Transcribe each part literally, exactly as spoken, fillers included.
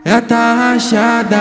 já tá rachada.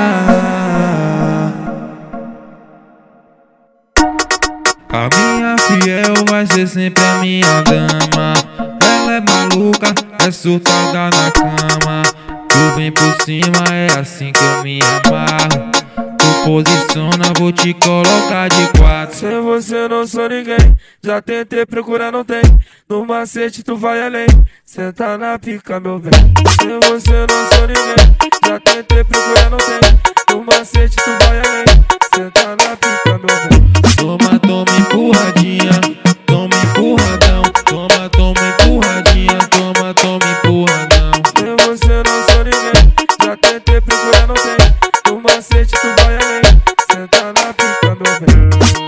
A minha fiel vai ser sempre a minha dama. Ela é maluca, é surtada na cama. Tu vem por cima, é assim que eu me amarro. Tu posiciona, vou te colocar de quatro. Sem você eu não sou ninguém. Já tentei procurar, não tem. No macete tu vai além. Senta na pica, meu bem. Sem você eu não sou ninguém. Já tentei procurar, não tem. No macete tu vai além. Senta na pica, meu bem. Toma, toma empurradinha, toma empurradão. Toma, toma empurradinha, toma, toma empurradão. Sem você eu não sou ninguém. Já tentei procurar, não tem. No macete tu vai além. Senta na pica, meu bem.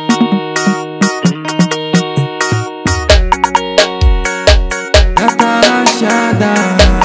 Já tá rachada.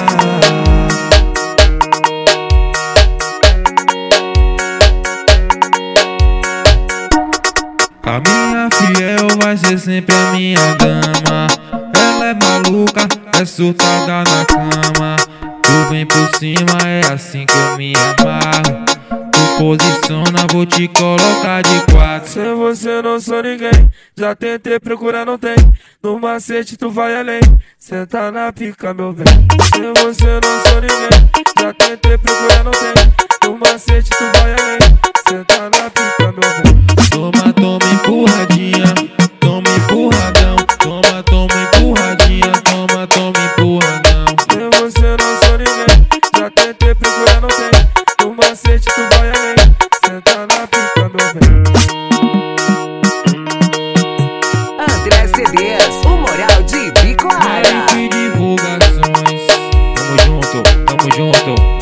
A minha fiel vai ser sempre a minha dama. Ela é maluca, é surtada na cama. Tu vem por cima, é assim que eu me amarro. Tu posiciona, vou te colocar de quatro. Sem você eu não sou ninguém. Já tentei procurar, não tem. No macete tu vai além. Senta na pica, meu bem. Sem você eu não sou ninguém. Já tentei procurar, não tem. No macete tu vai além. Senta na pica, meu bem. Toma, toma empurradinha, toma empurradão. Toma, toma empurradinha, toma, toma empurradão. Sem você eu não sou ninguém. Já tentei procurar, não tem. No macete tu vai além. Senta na pica, meu bem. André C Ds, o Moral de Bicoara. Mike Divulgações. Tamo junto, tamo junto.